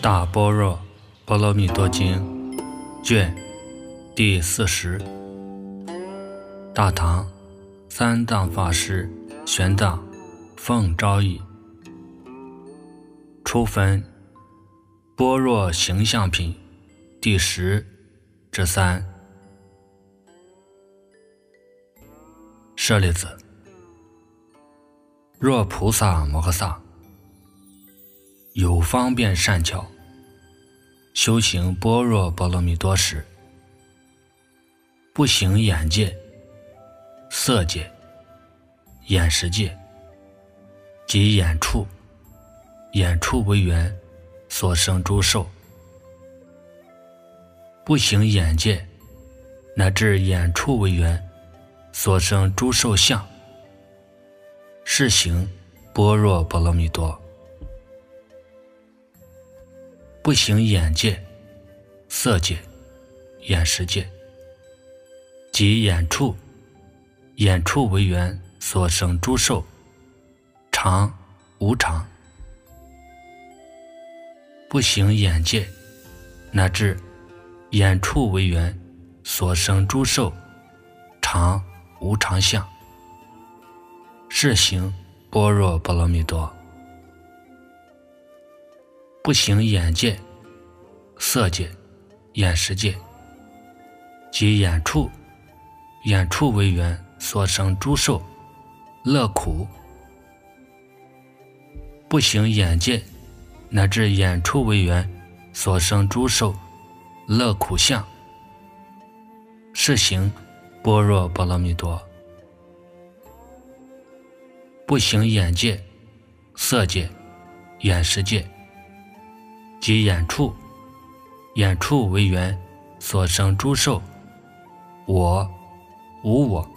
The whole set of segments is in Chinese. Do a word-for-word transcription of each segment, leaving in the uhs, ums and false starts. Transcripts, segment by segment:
大般若波罗蜜多经卷第四十。大唐三藏法师玄奘奉诏译，初分般若形象品第十之三。舍利子，若菩萨摩诃萨有方便善巧修行般若波罗蜜多时，不行眼界、色界、眼识界及眼处，眼处为缘所生诸受，不行眼界乃至眼处为缘所生诸受相，是行般若波罗蜜多。不行眼界、色界、眼识界及眼处，眼处为缘所生诸受，常无常，不行眼界乃至眼处为缘所生诸受，常无常相，是行般若波罗蜜多。不行眼界、色界、眼识界及眼处，眼处为缘所生诸受，乐苦，不行眼界乃至眼处为缘所生诸受，乐苦相，是行般若波罗蜜多。不行眼界、色界、眼识界及眼处，眼处为缘所生诸受，我无我，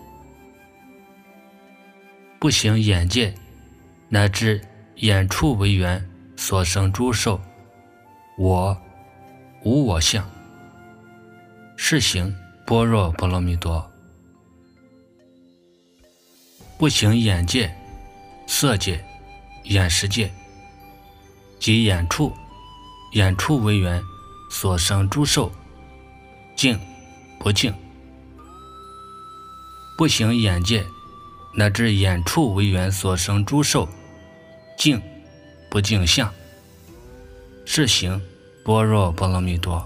不行眼界乃至眼处为缘所生诸受，我无我相，是行般若波罗蜜多。不行眼界、色界、眼识界及眼处，眼处为缘所生诸受，净不净，不行眼界乃至眼处为缘所生诸受，净不净相，是行般若波罗蜜多。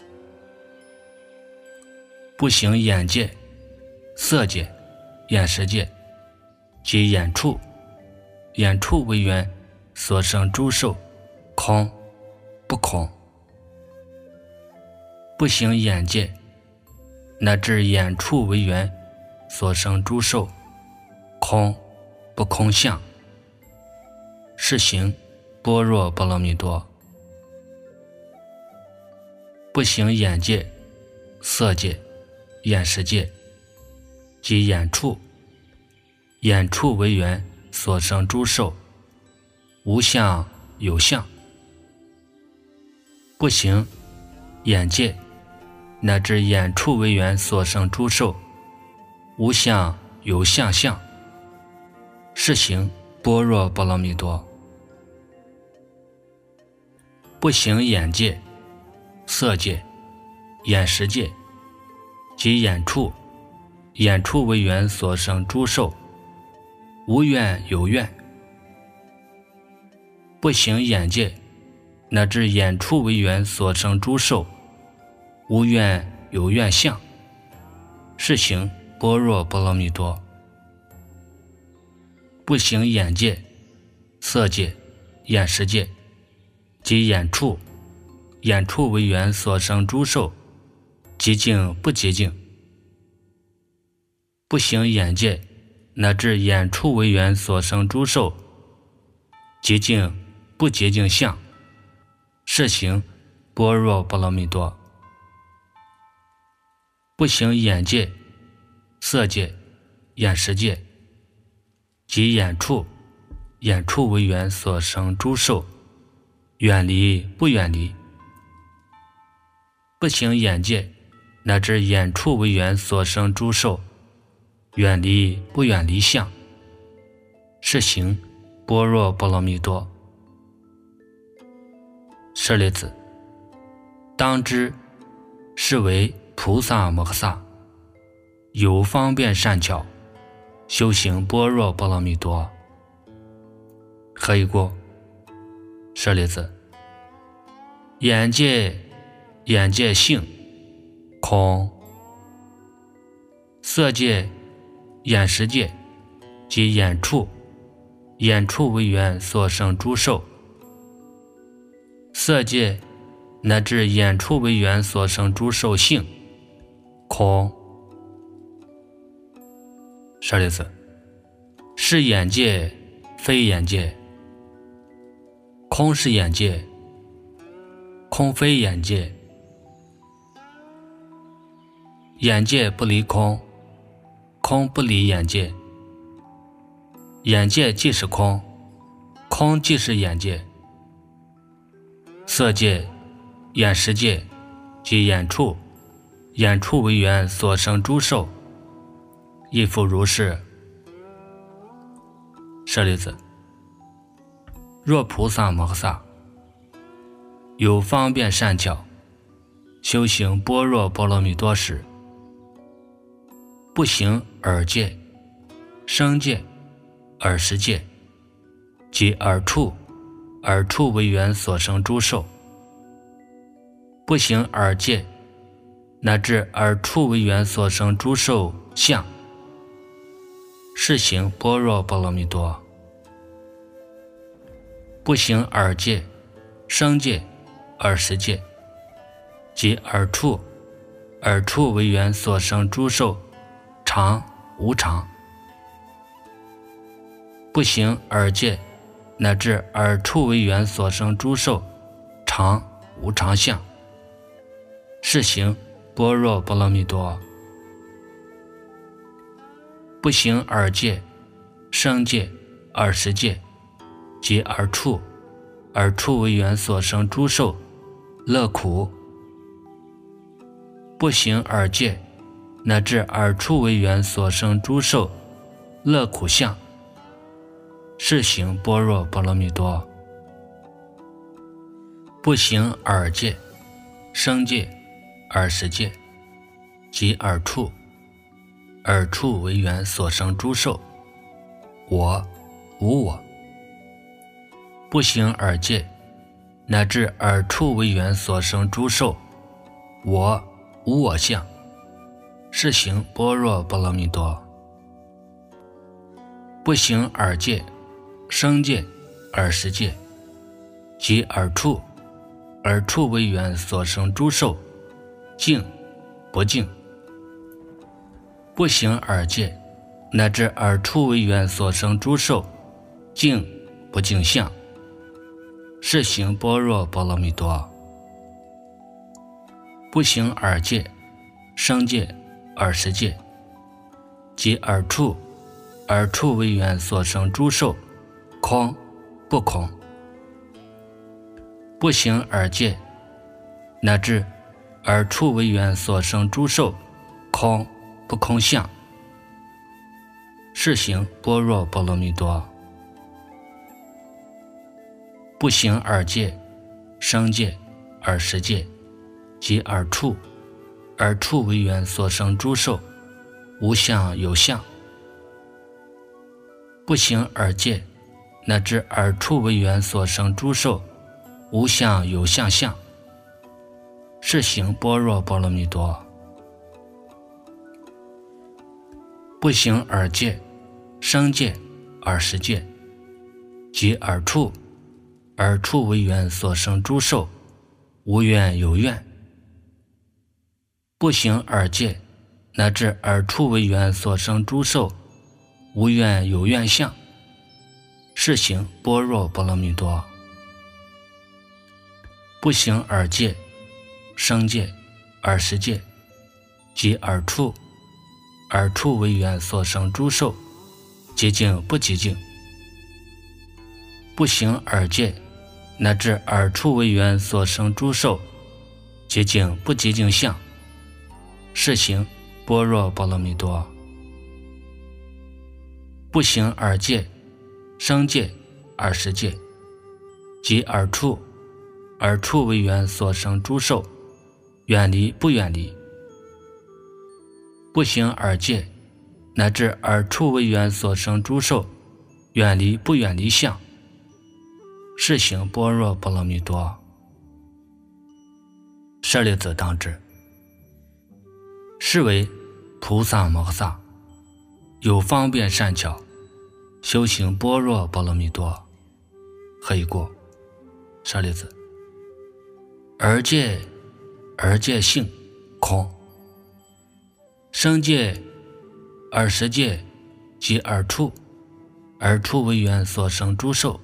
不行眼界、色界、眼识界及眼处，眼处为缘所生诸受，空不空，不行眼界乃至眼处为缘所生诸受，空不空相，是行般若波罗蜜多。不行眼界、色界、眼识界及眼处，眼处为缘所生诸受，无相有相，不行眼界乃至眼处为缘所生诸受，无相有相相，是行般若波罗蜜多。不行眼界、色界、眼识界及眼处，眼处为缘所生诸受，无愿有愿，不行眼界乃至眼处为缘所生诸受，无愿有愿相，是行般若波罗蜜多。不行眼界、色界、眼识界及眼处，眼处为缘所生诸受，极净不极净，不行眼界乃至眼处为缘所生诸受，极净不极净相，是行般若波罗蜜多。不行眼界、色界、眼识界及眼处，眼处为缘所生诸受，远离不远离，不行眼界乃至眼处为缘所生诸受，远离不远离相，是行般若波罗蜜多。 舍利子，当知是为菩萨摩诃萨，有方便善巧，修行般若波罗蜜多。何以故？舍利子，眼界眼界性空，色界眼识界及眼处眼处为缘所生诸受，色界乃至眼处为缘所生诸受性空。舍利子，是眼界非眼界，空是眼界，空非眼界。眼界不离空，空不离眼界。眼界即是空，空即是眼界。色界、眼识界及眼处眼处为缘所生诸受，亦复如是。舍利子，若菩萨摩诃萨有方便善巧，修行般若波罗蜜多时，不行耳界、声界、耳识界及耳处耳处为缘所生诸受，不行耳界乃至耳处为缘所生诸受相，是行般若波罗蜜多。不行耳界、声界、耳识界及耳处耳处为缘所生诸受常无常，不行耳界乃至耳处为缘所生诸受常无常相，是行般若波罗蜜多。不行耳界、声界、耳识界及耳处耳处为缘所生诸受乐苦，不行耳界乃至耳处为缘所生诸受乐苦相，是行般若波罗蜜多。不行耳界、声界、耳识界及耳处耳处为缘所生诸受我无我，不行耳界乃至耳处为缘所生诸受我无我相，是行般若波罗蜜多。不行耳界、声界、耳识界及耳处耳处为缘所生诸受净不净，不行耳界乃至耳处为缘所生诸受净不净相，是行般若波罗蜜多。不行耳界、声界、耳识界及耳处耳处为缘所生诸受空不空，不行耳界乃至耳处为缘所生诸受空不空相，是行般若波罗蜜多。不行耳界、声界、耳识界及耳处耳处为缘所生诸受无相有相，不行耳界乃至耳处为缘所生诸受无相有相相，是行般若波罗蜜多。不行耳界、声界、耳识界及耳处耳处为缘所生诸受无愿有愿，不行耳界乃至耳处为缘所生诸受无愿有愿相，是行般若波罗蜜多。不行耳界、声界、耳识界及耳处耳处为缘所生诸受极净不极净，不行耳界乃至耳处为缘所生诸受极净不极净相，是行般若波罗蜜多。不行耳界、声界、耳识界及耳处耳处为缘所生诸受，远离不远离？不行耳界，乃至耳处为缘所生诸受，远离不远离相，是行般若波罗蜜多。舍利子当知，是为菩萨摩诃萨有方便善巧，修行般若波罗蜜多。何以故？舍利子，耳界耳界性空，声界耳识界即耳处，耳处为缘所生诸受，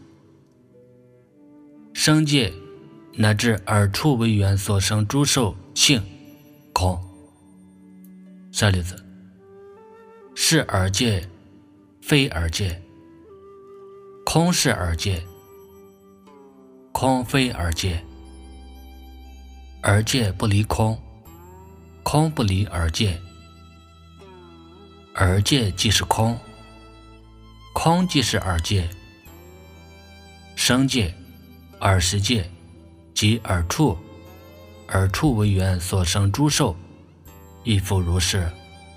声界乃至耳处为缘所生诸受性空。舍利子，是耳界非耳界，空是耳界，空非耳界，耳界不离空，空不离耳界，耳界即是空，空即是耳界，声界耳识界即耳处，耳处为缘所生诸受，亦复如是。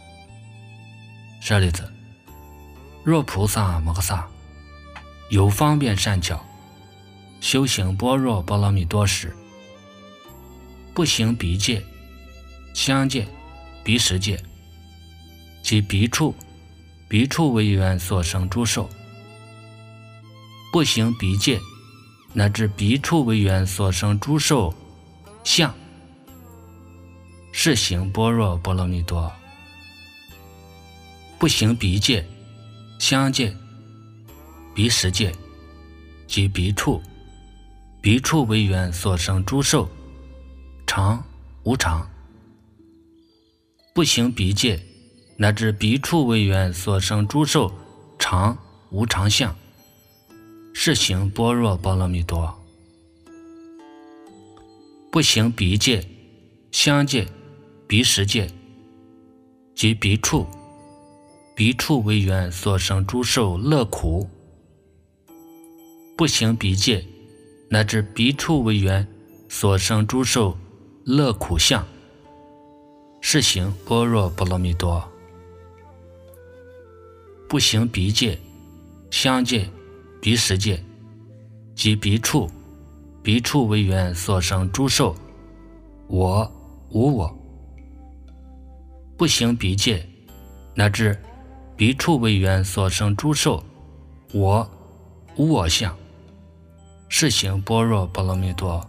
舍利子，若菩萨摩诃萨有方便善巧，修行般若波罗蜜多时，不行鼻界、香界、鼻识界，即鼻处，鼻处为缘所生诸受，不行鼻界，乃至鼻处为缘所生诸受相，是行般若波罗蜜多。不行鼻界、香界、鼻识界，即鼻处，鼻处为缘所生诸受常无常，不行鼻界，乃至鼻处为缘所生诸受常无常相，是行般若波罗蜜多。不行鼻界、香界、鼻识界，即鼻处，鼻处为缘所生诸受乐苦，不行鼻界，乃至鼻处为缘所生诸受乐苦相，是行般若波罗蜜多。不行鼻界、香界、鼻识界，即鼻处，鼻处为缘所生诸受我无我，不行鼻界，乃至鼻处为缘所生诸受我无我相，是行般若波罗蜜多。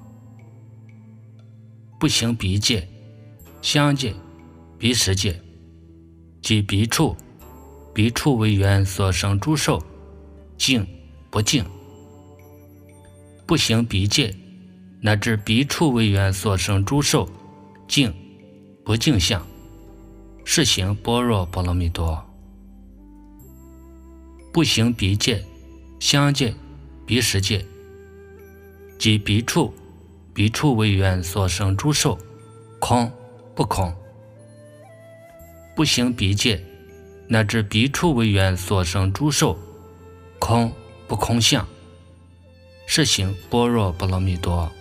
不行鼻界、香界、鼻识界，即鼻处，鼻处为缘所生诸受净不净，不行鼻界，乃至鼻处为缘所生诸受净不净相，是行般若波罗蜜多。不行鼻界、香界、鼻识界，即鼻处，鼻处为缘所生诸受空不空，不行鼻界，乃至鼻处为缘所生诸受空不空相，是行般若波罗蜜多。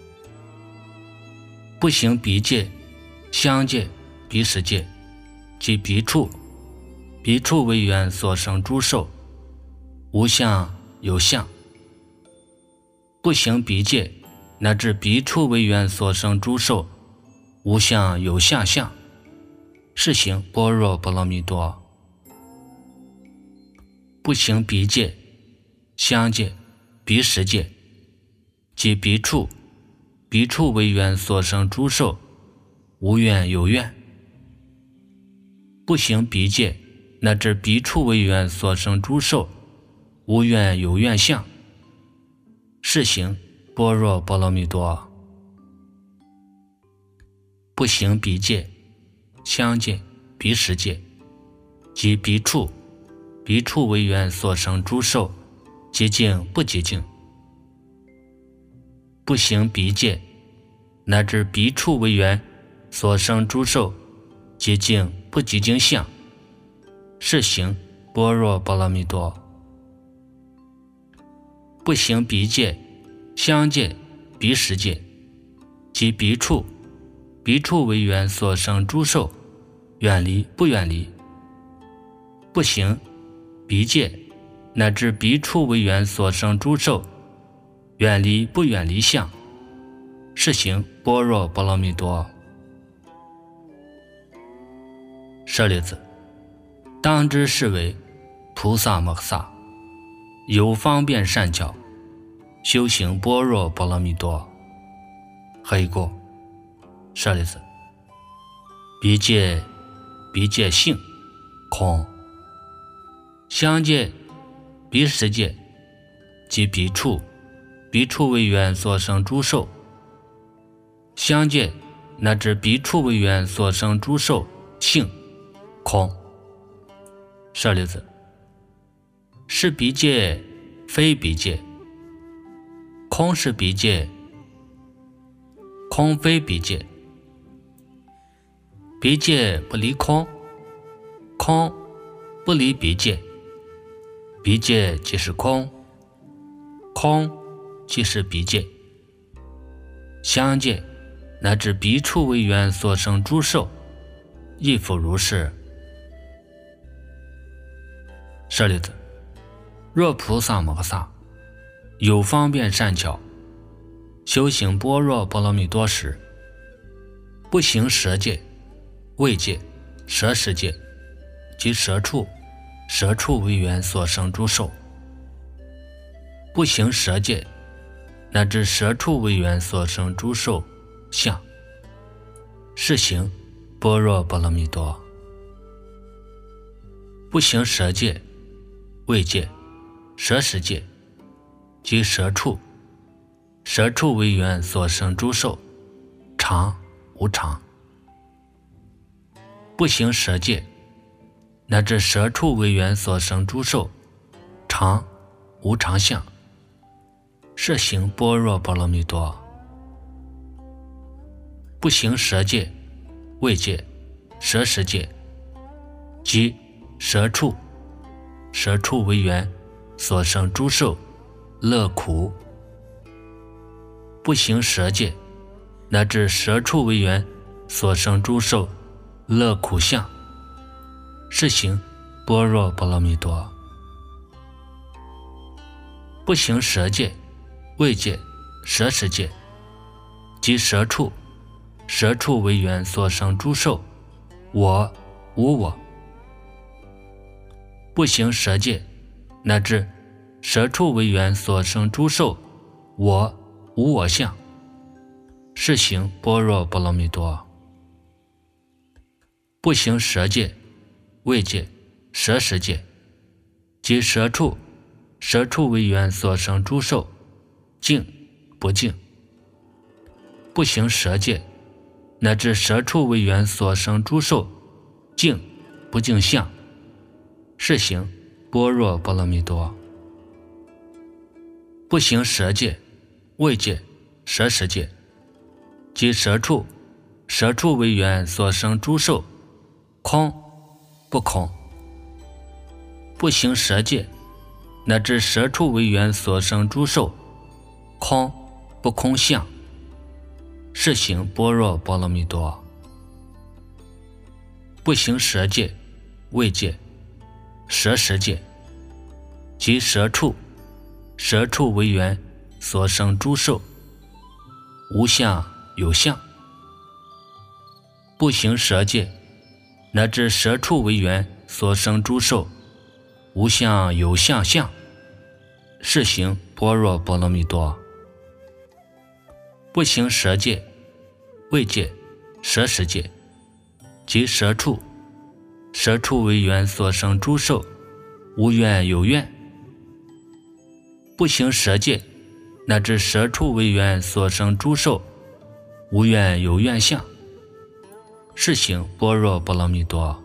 不行鼻界、香界、鼻识界，即鼻处，鼻处为缘所生诸受无相有相，不行鼻界，乃至鼻处为缘所生诸受无相有相相，是行般若波罗蜜多。不行鼻界、香界、鼻识界，即鼻处，鼻处为缘所生诸受无愿有愿，不行鼻界，乃至鼻处为缘所生诸受无愿有愿相，是行般若波罗蜜多。不行鼻界、香界、鼻识界，即鼻处，鼻处为缘所生诸受极净不极净，不行鼻界，乃至鼻处为缘所生诸受极净不极净相，是行般若波罗蜜多。不行鼻界、香界、鼻识界， 即彼处，彼处为缘所生诸受，远离不远离，不行彼界，乃至彼处为缘所生诸受，远离不远离相，是行般若波罗蜜多。舍利子，当知是为菩萨摩诃萨，有方便善巧，修行般若波罗蜜多。何以故？舍利子，彼界彼界性空，相界彼十界，即彼处，彼处为缘所生诸受，相界乃至彼处为缘所生诸受性空。舍利子，是彼界非彼界，空是彼界，空非彼界，彼界不离空，空不离彼界，彼界即是空，空即是彼界，相界乃至彼处为缘所生诸受，亦复如是。舍利子，若菩萨摩诃萨有方便善巧，修行般若波罗蜜多时，不行舌界、味界、舌识界及舌处，舌处为缘所生诸受，不行舌界，乃至舌处为缘所生诸受相，是行般若波罗蜜多。不行舌界、味界、舌识界及舌处，舌处为缘所生诸受，常无常，不行舌界，乃至舌处为缘所生诸受，常无常相，是行般若波罗蜜多。不行舌界、味界、舌识界及舌处，舌处为缘所生诸受乐苦，不行舌界，乃至舌处为缘所生诸受乐苦相，是行般若波罗蜜多。不行舌界、味界、舌识界及舌处，舌处为缘所生诸受我无我，不行舌界，乃至舌处为缘所生诸受我无我相，是行般若波罗蜜多。不行舌界、味界、舌识界及舌处，舌处为缘所生诸受净不净，不行舌界，乃至舌处为缘所生诸受净不净相，是行般若波罗蜜多。不行舌界、味界、舌识界及舌处，舌处为缘所生诸受空不空，不行舌界，乃至舌处为缘所生诸受空不空相，是行般若波罗蜜多。不行舌界、味界、舌识界及舌处，舌处为缘所生诸受无相有相，不行舌界，乃至舌处为缘所生诸受无相有相相，是行般若波罗蜜多。不行舌界、味界、舌识界及舌处，舌处为缘所生诸受无愿有愿，不行舌界，乃至舌处为缘所生诸受无愿有愿相，是行般若波罗蜜多。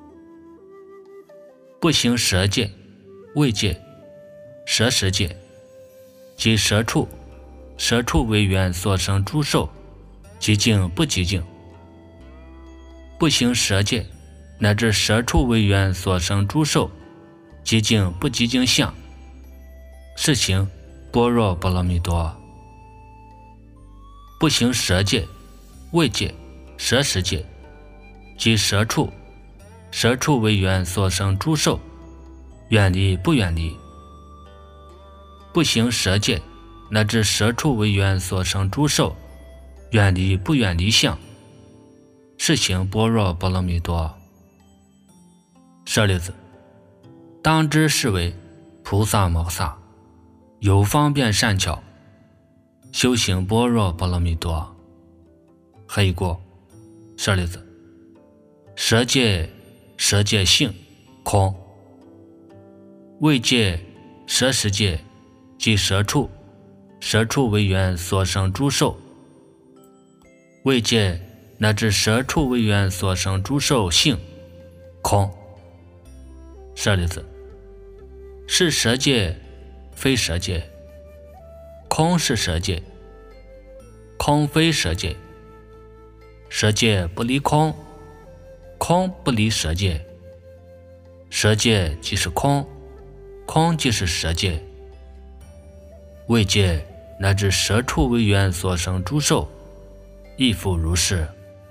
不行舌界、味界、舌识界及舌处，舌处为缘所生诸受极净不极净，不行舌界，乃至舌处为缘所生诸受极净不极净相，是行般若波罗蜜多。 不行舌界、味界、舌识界及舌处，舌处为缘所生诸受，远离不远离。不行舌界，乃至舌处为缘所生诸受，远离不远离相，是行般若波罗蜜多。舍利子，当知是为菩萨摩萨，有方便善巧，修行般若波罗蜜多。黑过，舍利子，舌界、舌界性空，味界、舌识界即舌处，舌处为缘所生诸受，味界乃至舌处为缘所生诸受性空。舍利子，是舌界非舌界，空是舌界，空非舌界，舌界不离空，空不离舌界，舌界即是空，空即是舌界，味界乃至舌处为缘所生诸受，亦复如是。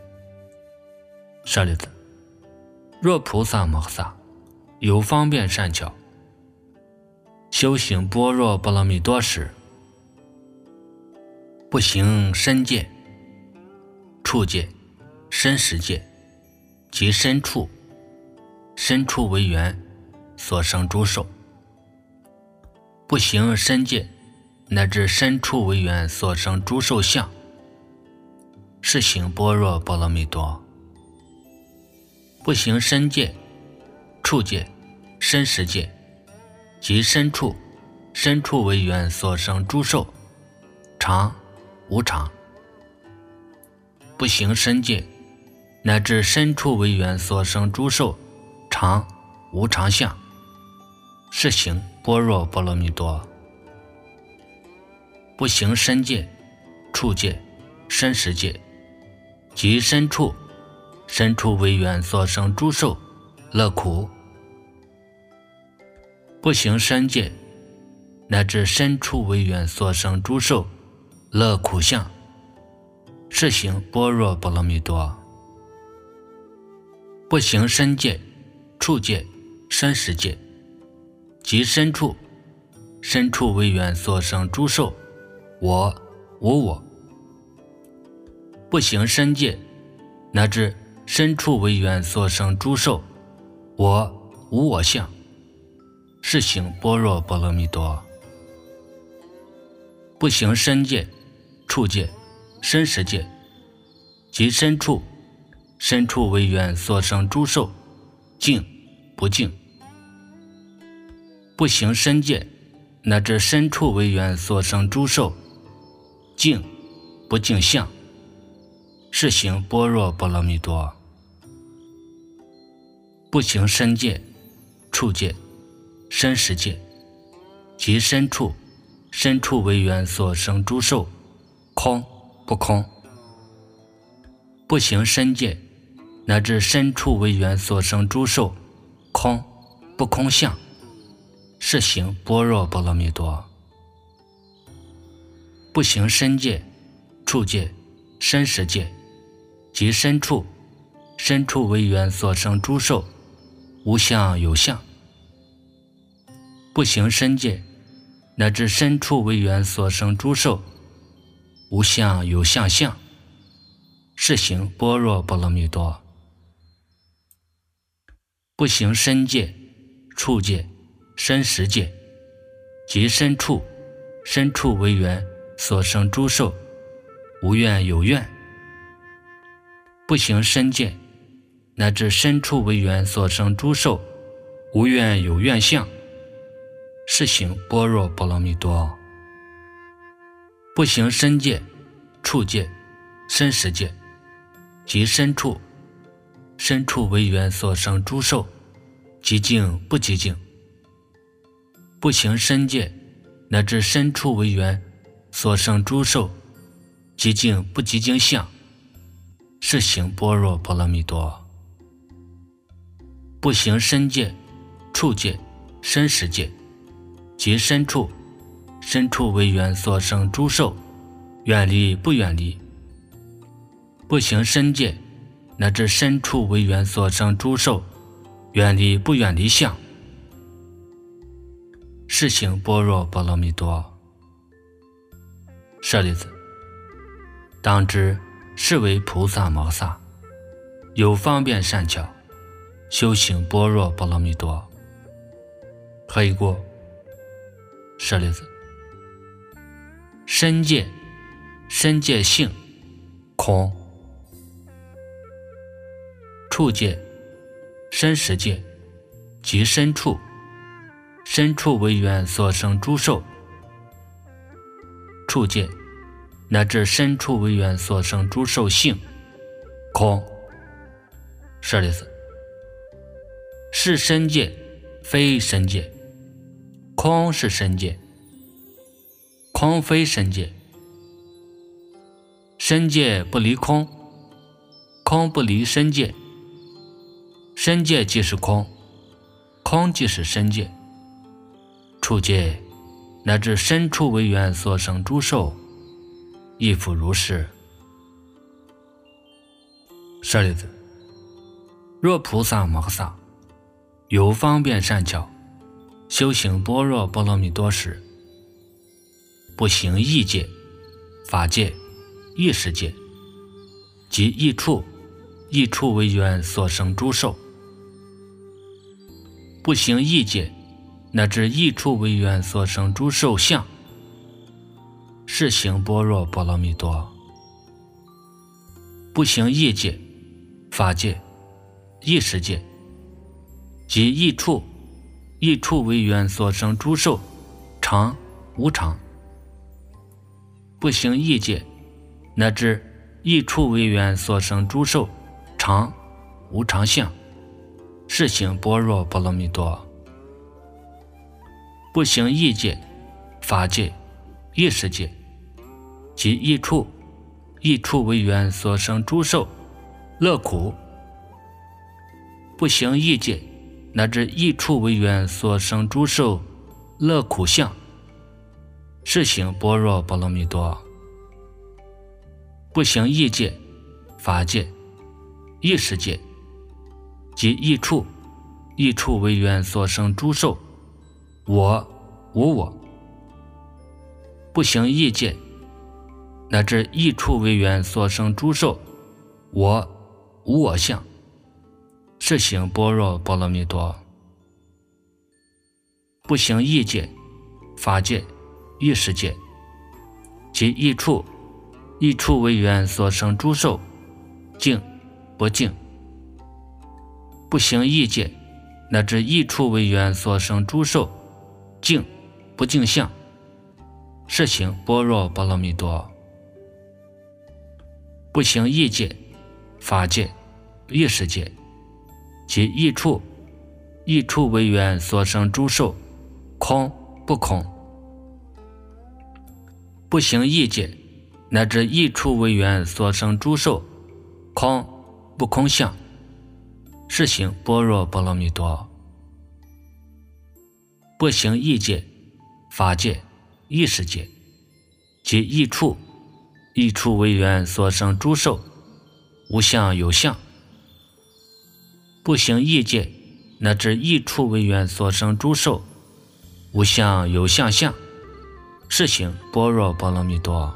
舍利子，若菩萨摩萨有方便善巧，修行般若波罗蜜多时，不行身界、处界、身识界及身处，身处为缘所生诸受，不行身界乃至身处为缘所生诸受相，是行般若波罗蜜多。不行身界、处界、身识界及身处，身处为缘所生诸受，常无常。不行身界乃至身处为缘所生诸受，常无常相，是行般若波罗蜜多。不行身界、处界、身识界及身处，身处为缘所生诸受，乐苦。不行身界乃至身处为缘所生诸受，乐苦相，是行般若波罗蜜多。不行身界、处界、身识界及身处，身处为缘所生诸受，我无我。不行身界乃至身处为缘所生诸受，我无我相，是行般若波罗蜜多。不行身界、处界、身识界及身处，身处为缘所生诸受，净不净。不行身界乃至身处为缘所生诸受，净不净相，是行般若波罗蜜多。不行身界、处界、身识界及身处，身处为缘所生诸受，空不空。不行身界乃至身处为缘所生诸受，空不空相，是行般若波罗蜜多。不行身界、处界、身识界及身处，身处为缘所生诸受，无相有相。不行身界乃至身处为缘所生诸受，无相有相相，是行般若波罗蜜多。不行身界、处界、身识界及身处，身处为缘所生诸受，无愿有愿。不行身界乃至身处为缘所生诸受，无愿有愿相，是行般若波罗蜜多。不行身界、处界、身识界及身处，身处为缘所生诸受，极净不极净。不行身界乃至身处为缘所生诸受，极净不极净相，是行般若波罗蜜多。不行身界、处界、身识界及身处，身处为缘所生诸受， 远离不远离，不行身界，乃至身处为缘所生诸受，远离不远离相，是行般若波罗蜜多。舍利子，当知是为菩萨摩萨，有方便善巧，修行般若波罗蜜多。何以故？舍利子，身界，身界性空，处界，身实界，即身处，身处为缘所生诸受，处界乃至身处为缘所生诸受性空。舍利子，是身界，非身界，空是身界，空非身界，身界不离空，空不离身界，身界即是空，空即是身界，处界乃至身处为缘所生诸受，亦复如是。舍利子，若菩萨摩萨有方便善巧，修行般若波罗蜜多时，不行异界、法界、异识界，即异处、异处为缘所生诸受，不行异界，乃至异处为缘所生诸受相，是行般若波罗蜜多。不行异界、法界、异识界，即异处、异处为缘所生诸受常无常，不行异界，乃至异处为缘所生诸受常无常相，是行般若波罗蜜多。不行异界、法界、异识界，即异处、异处为缘所生诸受乐苦，不行异界，乃至异处为缘所生诸受乐苦相，是行般若波罗蜜多。不行异界、法界、异识界，即异处、异处为缘所生诸受我无我，不行异界，乃至异处为缘所生诸受我无我相，是行般若波罗蜜多。不行异界、法界、异识界，即异处、异处为缘所生诸受净不净，不行异界，乃至异处为缘所生诸受净不净相，是行般若波罗蜜多。不行异界、法界、异识界，即异处、异处为缘所生诸受空不空，不行异界，乃至异处为缘所生诸受空不空相，是行般若波罗蜜多。不行异界、法界、异识界，即异处、异处为缘所生诸受无相有相，不行异界，乃至异处为缘所生诸受无相有相相，是行般若波罗蜜多。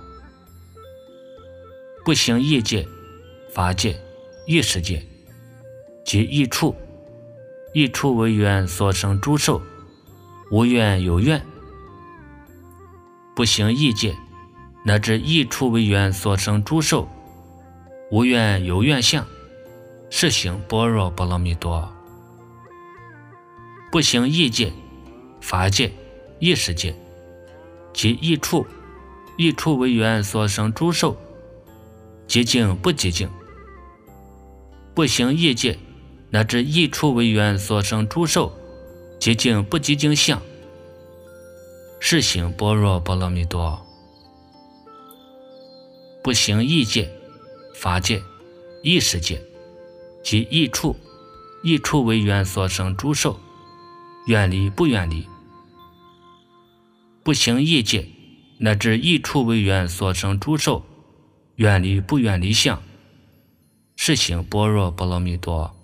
不行异界、法界、异识界，即异处、异处为缘所生诸受无愿有愿，不行异界，乃至异处为缘所生诸受无愿有愿相，是行般若波罗蜜多。不行异界、法界、异识界，即异处、异处为缘所生诸受极净不极净，不行异界，乃至异处为缘所生诸受极净不极净相，是行般若波罗蜜多。不行异界、法界、异识界，即异处、异处为缘所生诸受远离不远离，不行异界， 乃至一处为缘所生诸受，远离不远离相，是行般若波罗蜜多。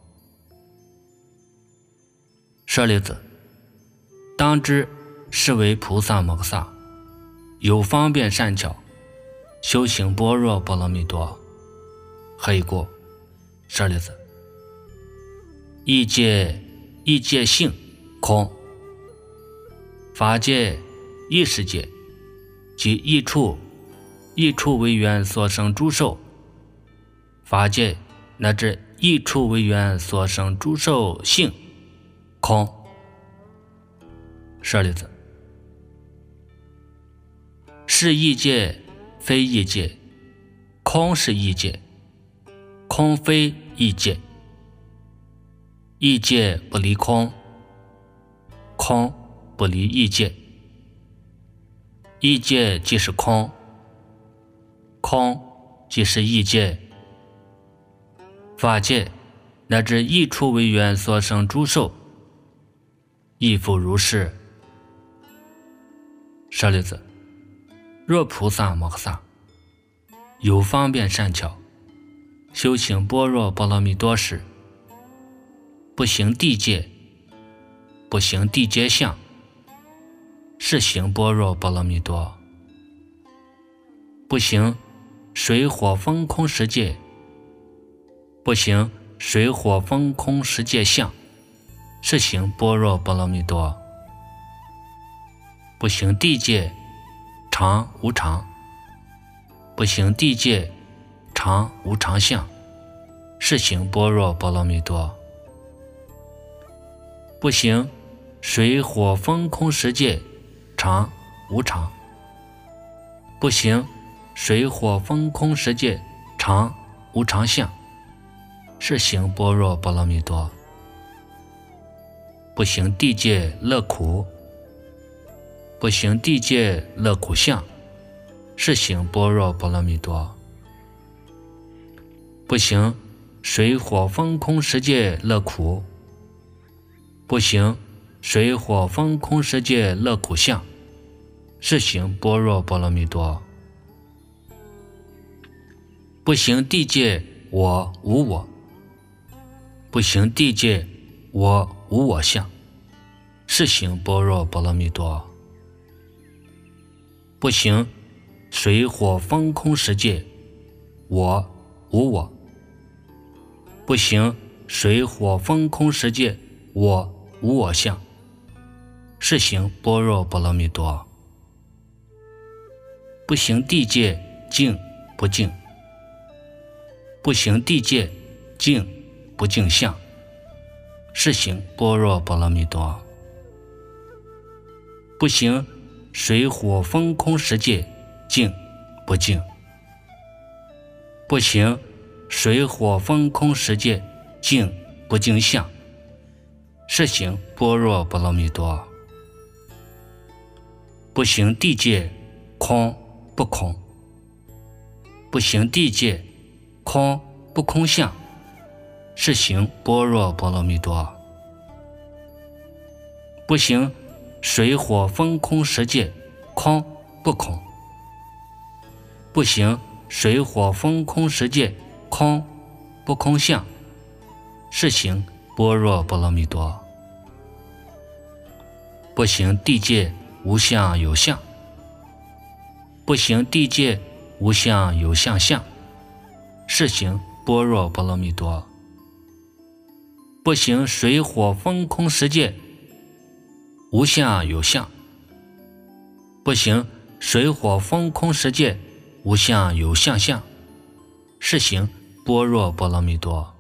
舍利子，当知是为菩萨摩诃萨，有方便善巧，修行般若波罗蜜多。何以故？舍利子，异界异界性空，法界异世界即异处异处为缘所生诸受，法界乃至异处为缘所生诸受性空。舍利子，是异界非异界，空是异界，空非异界，异界不离空，空不离异界，异界即是空，空即是异界，法界乃至异处为缘所生诸受，亦复如是。舍利子，若菩萨摩诃萨有方便善巧，修行般若波罗蜜多时，不行地界，不行地界相，是行般若波罗蜜多。不行水火风空十界，不行水火风空十界相，是行般若波罗蜜多。不行地界常无常，不行地界常无常相，是行般若波罗蜜多。不行水火风空十界常无常，不行水火风空十界常无常相，是行般若波罗蜜多。不行地界乐苦，不行地界乐苦相，是行般若波罗蜜多。不行水火风空十界乐苦，不行水火风空十界乐苦相，是行般若波罗蜜多。不行地界我无我，不行地界我无我相，是行般若波罗蜜多。不行水火风空十界我无我，不行水火风空十界我无我相，是行般若波罗蜜多。不行地界净不净，不行地界净不净相，是行般若波罗蜜多。不行水火风空十界净不净，不行水火风空十界净不净相，是行般若波罗蜜多。不行地界空不空，不行地界空不空相，是行般若波罗蜜多。不行水火风空十界空不空，不行水火风空十界空不空相，是行般若波罗蜜多。不行地界无相有相，不行地界无相有相相，是行般若波罗蜜多。不行水火风空十界无相有相，不行水火风空十界无相有相相，是行般若波罗蜜多。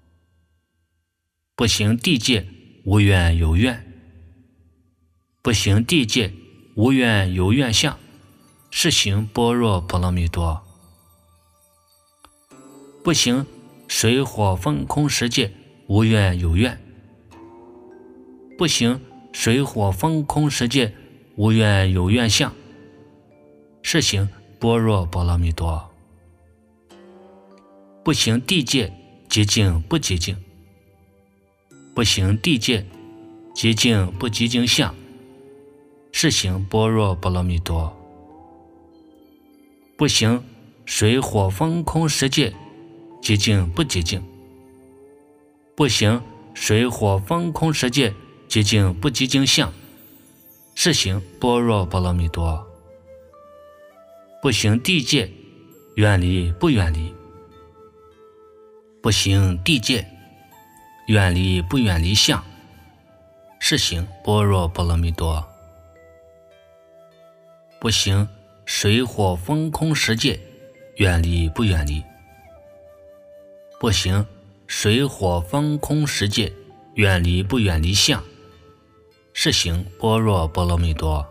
不行地界无愿有愿，不行地界无愿有愿相，是行般若波罗蜜多。不行水火风空十界无愿有愿，不行水火风空十界无愿有愿相，是行般若波罗蜜多。不行地界极净不极净，不行地界极净不极净相，是行般若波罗蜜多。 不行水火风空十界，寂静不寂静？不行水火风空十界，寂静不寂静相？是行般若波罗蜜多。不行地界，远离不远离？不行地界，远离不远离相？是行般若波罗蜜多。不行水火风空十界，远离不远离？不行水火风空十界，远离不远离相？是行般若波罗蜜多。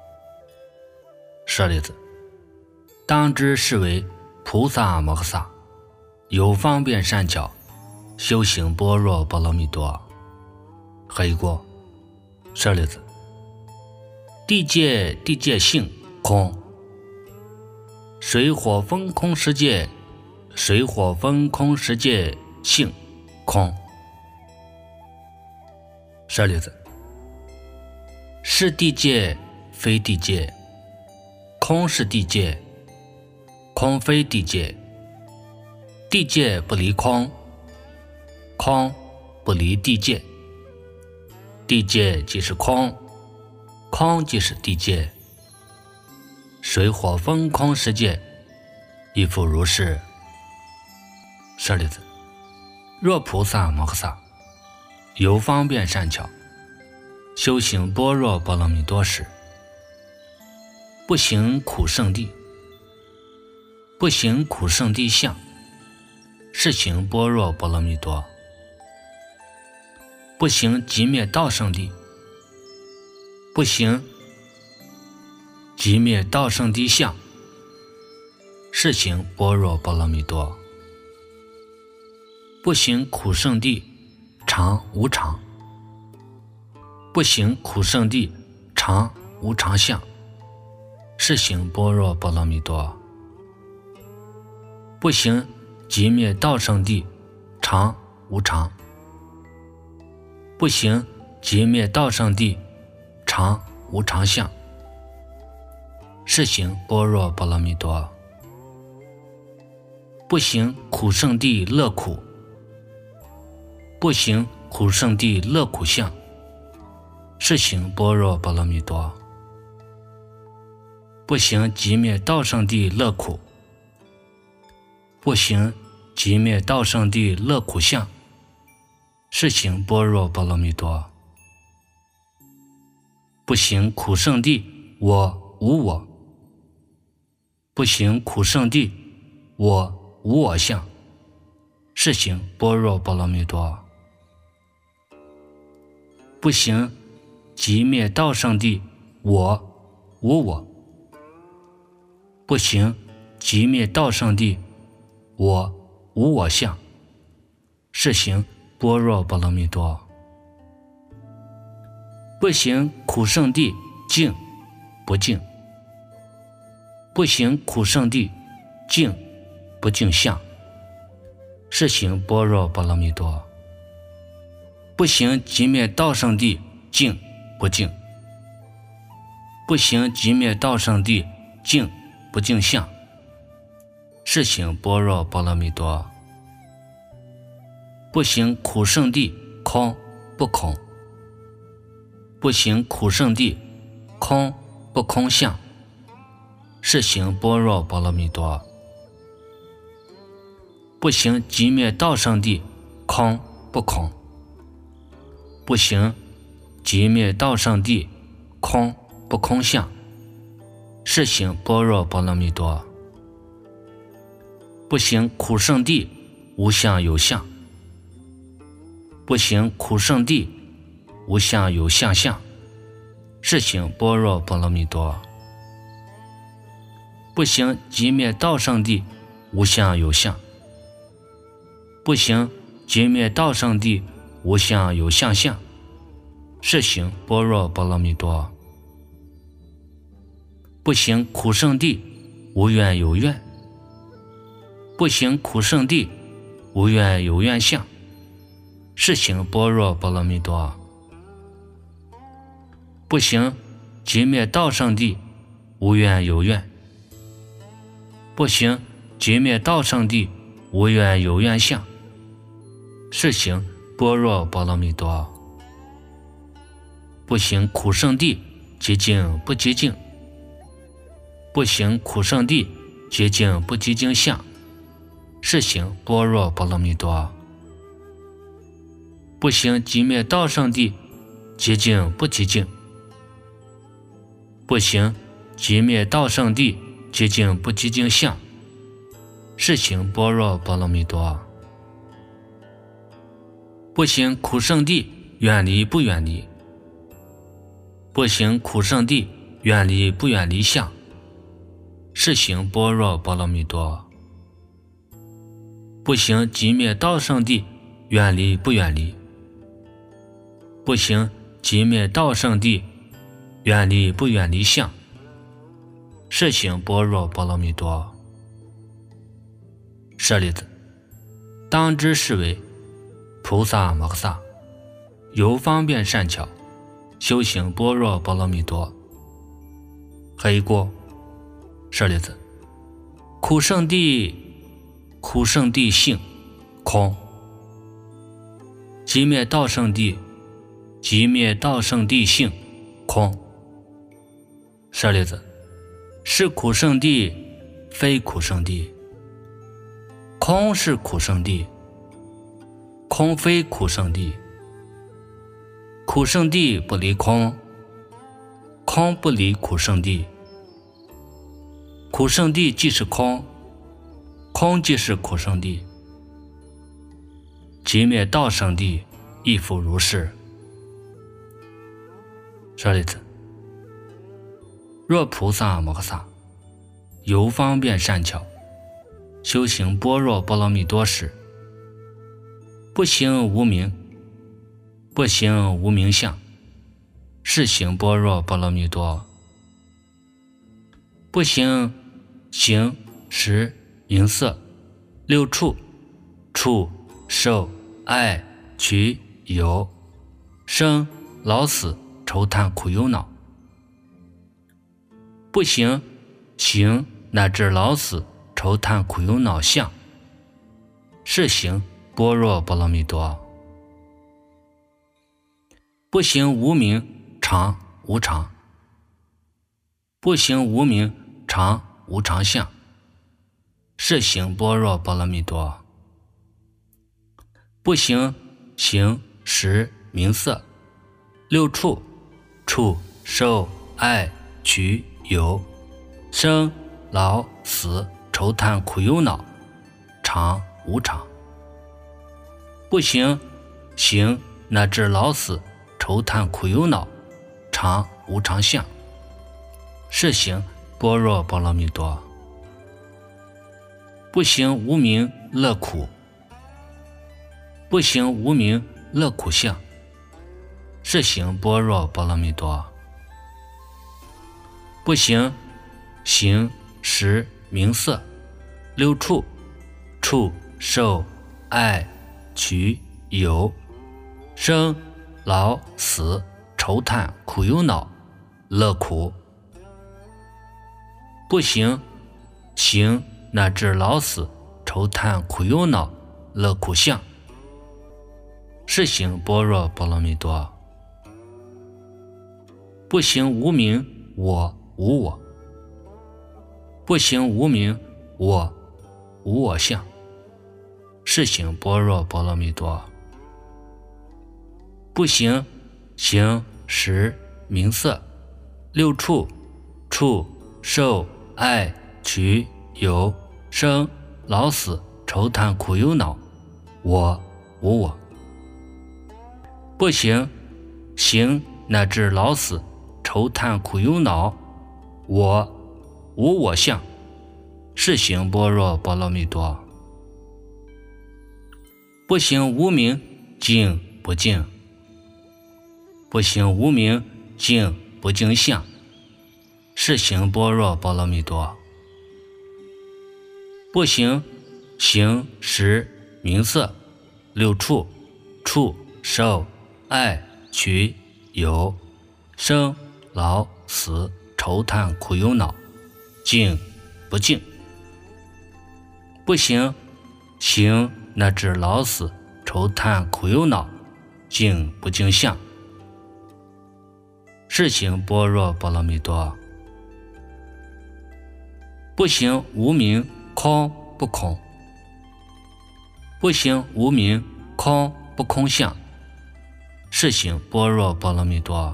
舍利子，当知是为菩萨摩诃萨，有方便善巧，修行般若波罗蜜多。何以故？舍利子，地界地界性空，水火风空十界水火风空十界性空。舍利子，是地界非地界，空是地界，空非地界。地界不离空，空不离地界。地界即是空，空即是地界。水火风空十界亦复如是。舍利子，若菩萨摩诃萨有方便善巧，修行般若波罗蜜多时，不行苦圣地，不行苦圣地相，是行般若波罗蜜多。不行寂灭道圣地，不行寂灭道圣地相，是行般若波罗蜜多。不行苦圣地常无常，不行苦圣地常无常相，是行般若波罗蜜多。不行寂灭道圣地常无常，不行寂灭道圣地常无常相，是行般若波罗蜜多。不行苦圣地乐苦，不行苦圣地乐苦相，是行般若波罗蜜多。不行寂灭道圣地乐苦，不行寂灭道圣地乐苦相，是行般若波罗蜜多。不行苦圣地我无我，不行苦圣地我无我相，是行般若波罗蜜多。不行寂灭道圣地我无我，不行寂灭道圣地我无我相，是行般若波罗蜜多。不行苦圣地净不净，不行苦圣地净不净相，是行般若波罗蜜多。不行寂灭道圣地净不净，不行寂灭道圣地净不净相，是行般若波罗蜜多。不行苦圣地空不空，不行苦圣地空不空相，是行般若波罗蜜多。不行寂灭道圣地空不空，不行寂灭道圣地空不空相，是行般若波罗蜜多。不行苦圣地无相有相，不行苦圣地无相有相相，是行般若波罗蜜多。不行寂灭道圣地无相有相，不行寂灭道圣地无相有相相，是行般若波罗蜜多。不行苦圣地无愿有愿，不行苦圣地无愿有愿相，是行般若波罗蜜多。不行寂灭道圣地无愿有愿， 不行寂灭道圣地，无愿有愿相，是行般若波罗蜜多。不行苦圣地，寂静不寂静，不行苦圣地，寂静不寂静相，是行般若波罗蜜多。不行寂灭道圣地，寂静不寂静，不行寂灭道圣地，寂静不寂静相，是行般若波罗蜜多。不行苦圣地，远离不远离，不行苦圣地，远离不远离相，是行般若波罗蜜多。不行寂灭道圣地，远离不远离，不行寂灭道圣地，远离不远离相，是行般若波罗蜜多。舍利子，当知是为菩萨摩诃萨，由方便善巧，修行般若波罗蜜多。何以故？舍利子，苦圣地，苦圣地性空；寂灭道圣地，寂灭道圣地性空。舍利子，是苦圣地，非苦圣地。空是苦圣地，空非苦圣地。苦圣地不离空，空不离苦圣地。苦圣地即是空，空即是苦圣地。寂灭道圣地亦复如是。舍利子，若菩萨摩诃萨由方便善巧，修行般若波罗蜜多时，不行无明，不行无明相，是行般若波罗蜜多。不行形识名色六处，触受爱取有生老死愁叹苦忧恼。不行行乃至老死愁叹苦忧恼相，是行般若波罗蜜多。不行无明常无常，不行无明常无常相，是行般若波罗蜜多。不行形识名色六处，触受爱取有生老死愁叹苦忧恼常无常。不行行乃至老死愁叹苦忧恼常无常相，是行般若波罗蜜多。不行无明乐苦，不行无明乐苦相，是行般若波罗蜜多。不行形识名色六处，触受爱取有生老死愁叹苦忧恼乐苦。不行行乃至老死愁叹苦忧恼乐苦相，是行般若波罗蜜多。不行无明我无我，不行无明我无我相，是行般若波罗蜜多。不行形识名色六处，触受爱取有生老死愁叹苦忧恼我无我。不行行乃至老死愁叹苦忧恼我无我相，是行般若波罗蜜多。不行无明净不净，不行无明净不净相，是行般若波罗蜜多。不行形识名色六处，触受爱取有生老死愁叹苦忧恼净不净， 不行行那只老死，愁叹苦忧恼，静不静相，是行般若波罗蜜多。不行无明空不空，不行无明空不空相，是行般若波罗蜜多。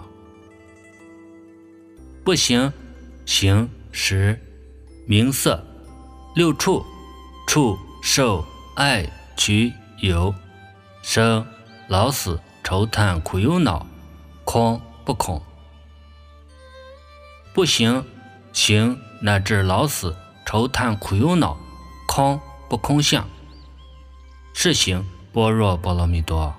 不行行识名色六处触受爱取有生老死愁叹苦忧恼，空不空。不行行乃至老死愁叹苦忧恼，空不空相，是行般若波罗蜜多。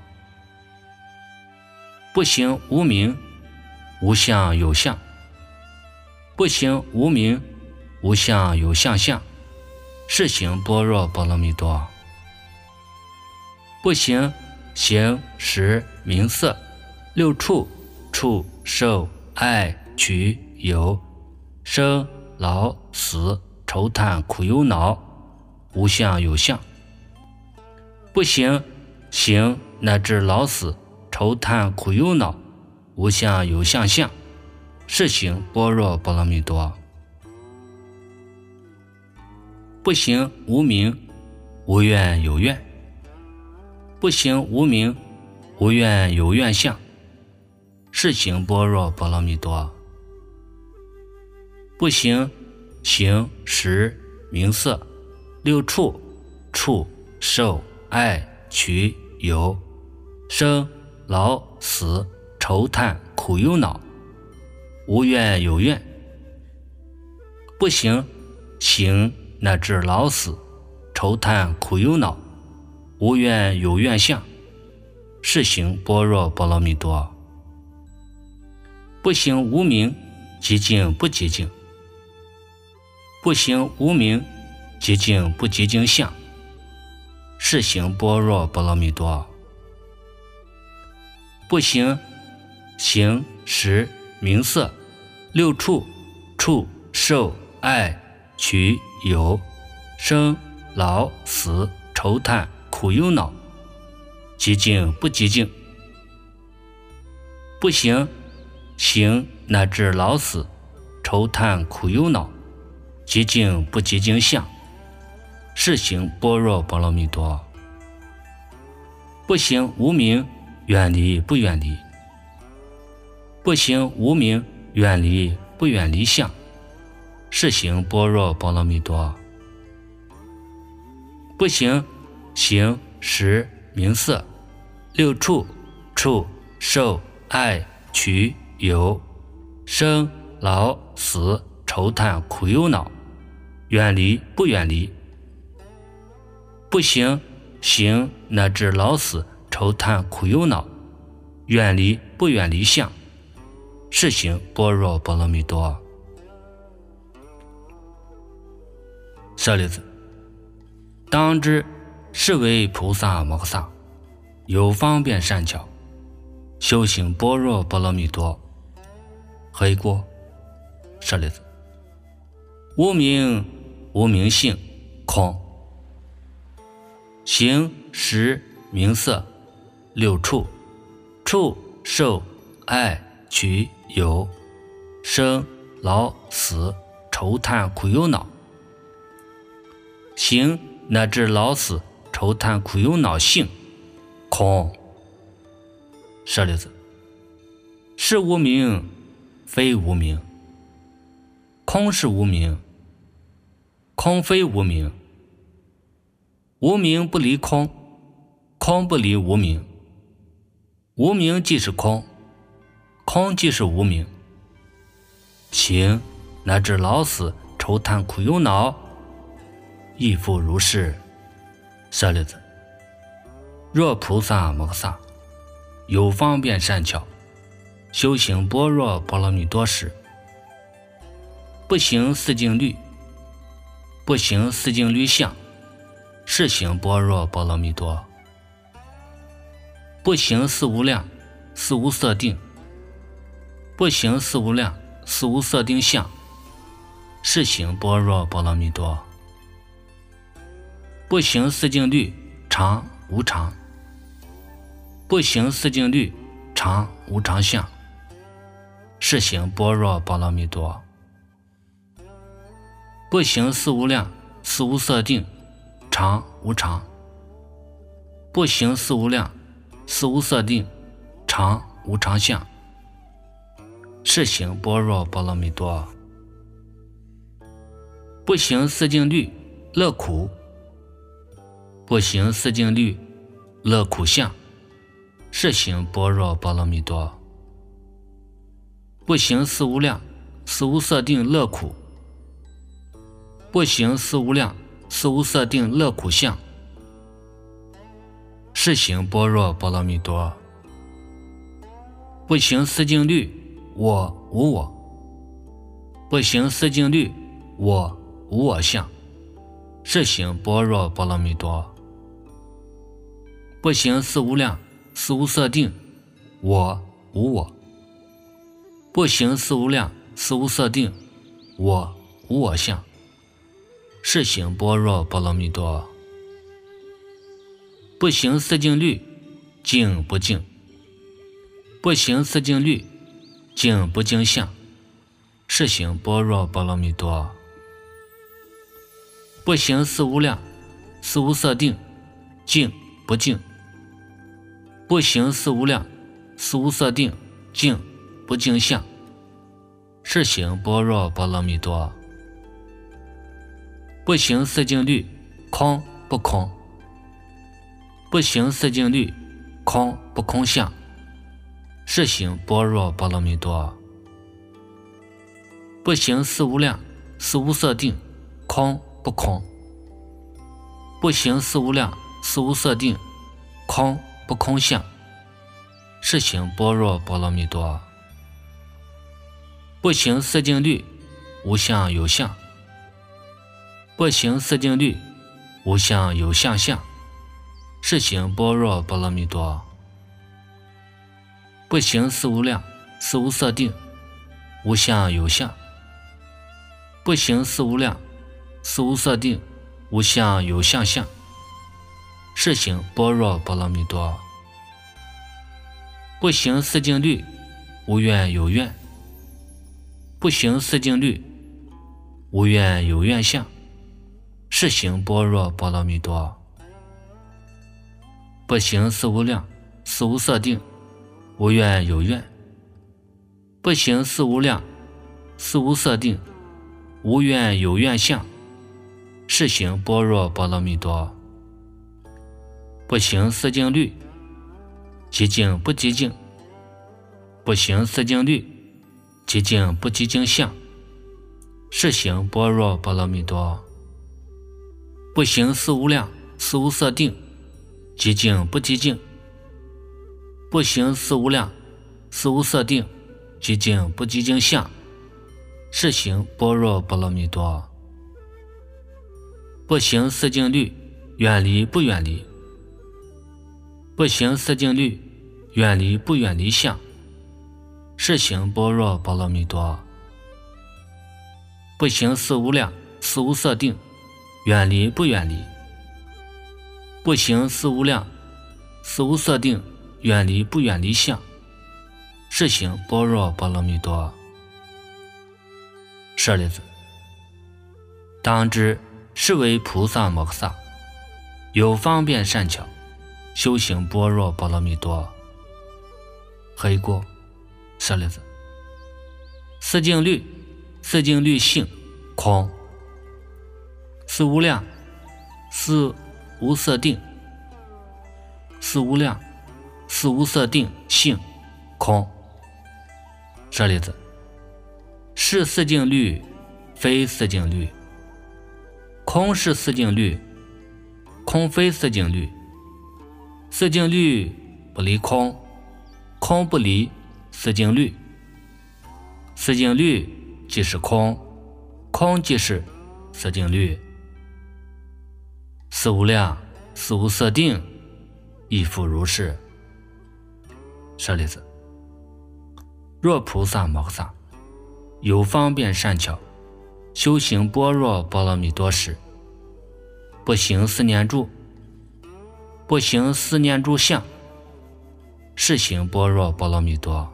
不行无明无相有相，不行无明无相有相相，是行般若波罗蜜多。不行行识名色六处触受爱取有生老死愁叹苦忧恼，无相有相。不行行乃至老死愁叹苦忧恼，无相有相相，是行般若波罗蜜多。不行无明无愿有愿，不行无明无愿有愿相，是行般若波罗蜜多。不行行识名色六处触受爱取有生老死愁叹苦忧恼，无愿有愿。不行行乃至老死愁叹苦忧恼，无愿有愿相，是行般若波罗蜜多。不行无明极静不极静，不行无明极静不极静相，是行般若波罗蜜多。不行行识名色六处触受爱取有生老死愁叹苦忧恼，极静不极静。不行行乃至老死愁叹苦忧恼，极静不极静相，是行般若波罗蜜多。不行无明远离不远离，不行无明远离不远离相，是行般若波罗蜜多。不行行识名色六处触受爱取有生老死愁叹苦忧恼，远离不远离。不行行乃至老死愁叹苦忧恼，远离不远离相，是行般若波罗蜜多。舍利子，当知是为菩萨摩诃萨有方便善巧，修行般若波罗蜜多。何以故？舍利子，无明无明性空，行识名色六处触受爱取有生老死愁叹苦忧恼，行乃至老死愁叹苦忧恼性空。舍利子，是无明非无明，空是无明，空非无明。无明不离空，空不离无明。无明即是空，空即是无明。行乃至老死愁叹苦忧恼，亦复如是。舍利子，若菩萨摩诃萨有方便善巧，修行般若波罗蜜多时，不行四境律，不行四境律相，是行般若波罗蜜多。不行四无量四无色定，不行四无量四无色定相，是行般若波罗蜜多。 不行四境律常无常，不行四境律常无常相，是行般若波罗蜜多。不行四无量四无色定常无常，不行四无量四无色定常无常相，是行般若波罗蜜多。不行四境律乐苦，不行四境律乐苦相，是行般若波罗蜜多。不行四无量四无色定乐苦，不行四无量四无色定乐苦相，是行般若波罗蜜多。不行四境律我无我，不行四境律我无我相，是行般若波罗蜜多。不行四无量四无色定我无我，不行四无量四无色定我无我相，是行般若波罗蜜多。不行四境律净不净，不行四境律净不净相，是行般若波罗蜜多。不行四无量四无色定净不净，不行四无量四无色定净不净相，是行般若波罗蜜多。不行四境律空不空，不行四境律空不空相，是行般若波罗蜜多。不行四无量四无色定空不空，不行四无量四无色定空不空相，是行般若波罗蜜多。不行四境律无相有相，不行四境律无相有相相，是行般若波罗蜜多。不行四无量四无色定无相有相，不行四无量四无色定无相有相相，是行般若波罗蜜多。不行四境律无愿有愿，不行四境律无愿有愿相，是行般若波罗蜜多。不行四无量四无色定无愿有愿，不行四无量四无色定无愿有愿相，是行般若波罗蜜多。不行四境律极净不极净，不行四境律极净不极净相，是行般若波罗蜜多。不行四无量四无色定极净不极净，不行四无量四无色定极净不极净相，是行般若波罗蜜多。不行四境律远离不远离，不行四境律远离不远离相，是行般若波罗蜜多。不行四无量四无色定远离不远离，不行四无量四无色定远离不远离相，是行般若波罗蜜多。舍利子，当知是为菩萨摩诃萨有方便善巧修行般若波罗蜜多。何以故？舍利子，四境律四境律性空，四无量四无色定，四无量四无色定性空。舍利子，是四境律非四境律，空是四境律，空非四境律，四境律不离空，空不离四境律，四境律即是空，空即是四境律。四无量四无色定亦复如是。舍利子，若菩萨摩诃萨有方便善巧修行般若波罗蜜多时， 不行思念住，不行思念住相，是行般若波罗蜜多。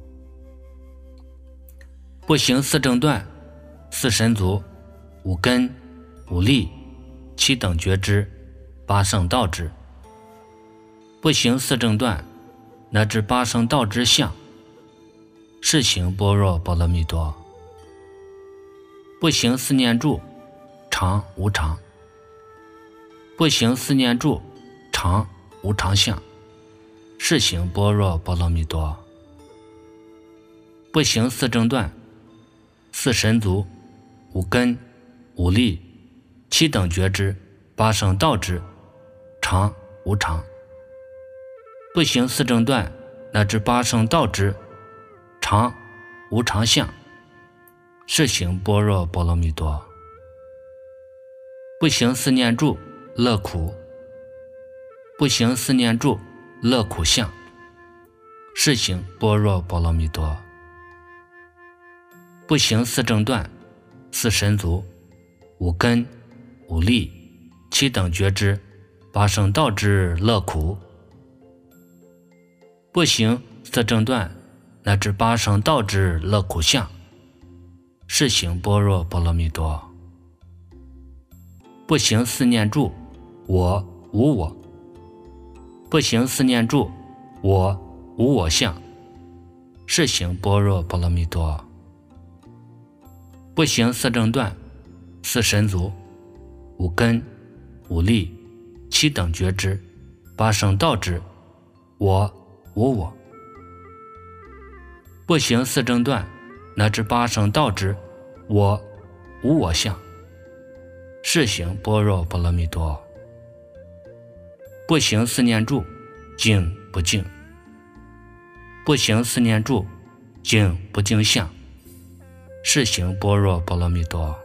不行四正断，四神足，五根，五力，七等觉知，八圣道支。不行四正断，乃至八圣道支相，是行般若波罗蜜多。不行思念住，常无常，不行思念住，常无常相，是行般若波罗蜜多。不行四正断，四神足，五根，五力，七等觉知，八圣道支，常无常。不行四正断，乃至八圣道支，常无常相，是行般若波罗蜜多。不行思念住，乐苦，不行思念住，乐苦相，是行般若波罗蜜多。不行四正断，四神足，五根，五力，七等觉知，八圣道支，乐苦。不行四正断，乃至八圣道支，乐苦相，是行般若波罗蜜多。不行思念住，我无我，不行思念住，我无我相，是行般若波罗蜜多。不行四正断，四神足，五根，五力，七等觉知，八圣道支，我无我。不行四正断，乃至八圣道支，我无我相，是行般若波罗蜜多。不行思念住，净不净，不行思念住，净不净相，是行般若波罗蜜多。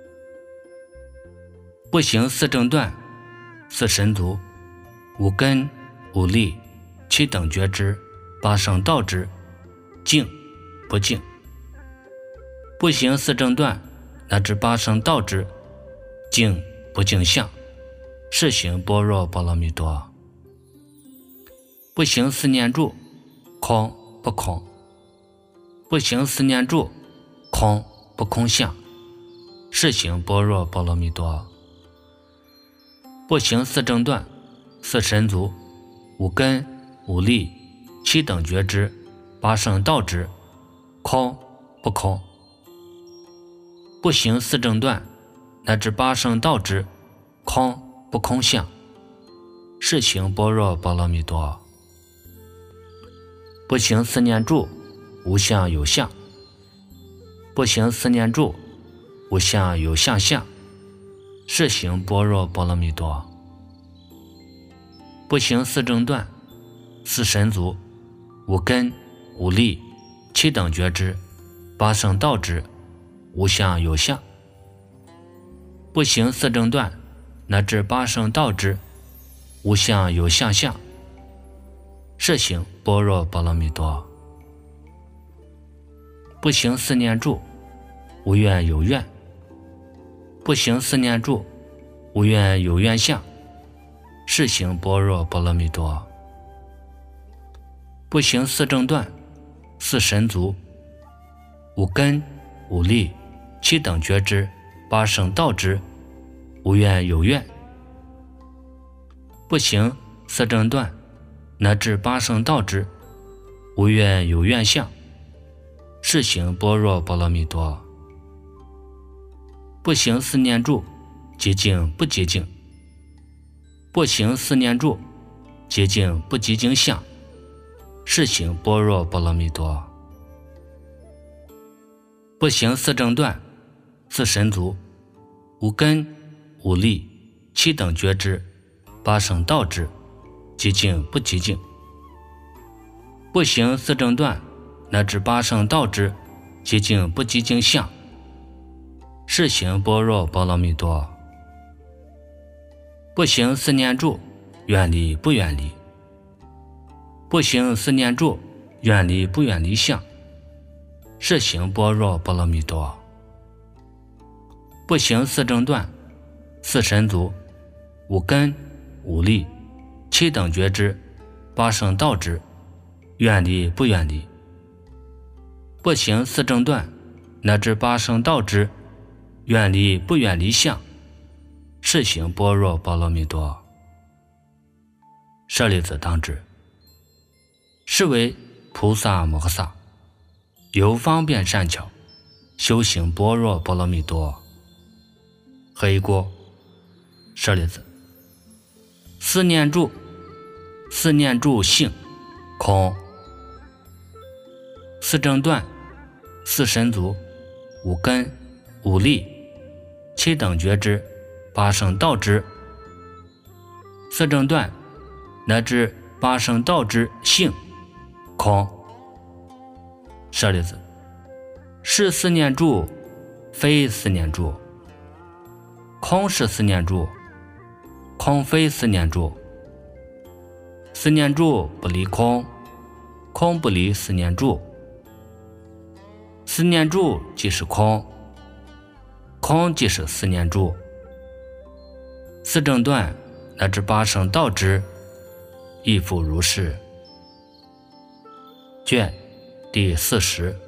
不行四正断，四神足，五根，五力，七等觉知，八圣道支，净不净。不行四正断，乃至八圣道支，净不净相，是行般若波罗蜜多。不行思念住，空不空，不行思念住，空不空相，是行般若波罗蜜多。不行四正断，四神足，五根，五力，七等觉知，八圣道支，空不空。不行四正断，乃至八圣道支，空不空相，是行般若波罗蜜多。不行思念住，无相有相，不行思念住，无相有相相，是行般若波罗蜜多。不行四正断，四神足，五根，五力，七等觉知，八圣道支，无相有相。不行四正断，乃至八圣道支，无相有相相，是行般若波罗蜜多。不行思念住，无愿有愿，不行思念住，无愿有愿相，是行般若波罗蜜多。不行四正断，四神足，五根，五力，七等觉知，八圣道支，无愿有愿。不行四正断，乃至八圣道支，无愿有愿相，是行般若波罗蜜多。不行思念住，极净不极净，不行思念住，极净不极净相，是行般若波罗蜜多。不行四正断，四神足，五根，五力，七等觉知，八圣道支，极净不极净。不行四正断，乃至八圣道支，极净不极净相，是行般若波罗蜜多。不行思念住，远离不远离，不行思念住，远离不远离相，是行般若波罗蜜多。不行四正断，四神足， 五根、五力、七等觉知、八圣道知，远离不远离？不行四正断乃至八圣道知，远离不远离相，是行般若波罗蜜多。舍利子当知，是为菩萨摩诃萨有方便善巧修行般若波罗蜜多。何以故？舍利子，四念住，四念住性空，四正断，四神足，五根，五力，七等觉知，八圣道知，四正断乃至八圣道知性空。舍利子，是四念住，非四念住。空是四念住，空非四念住。四念住不离空，空不离四念住。四念住即是空，空即是四念住。四正断乃至八圣道知，亦复如是。卷第四十。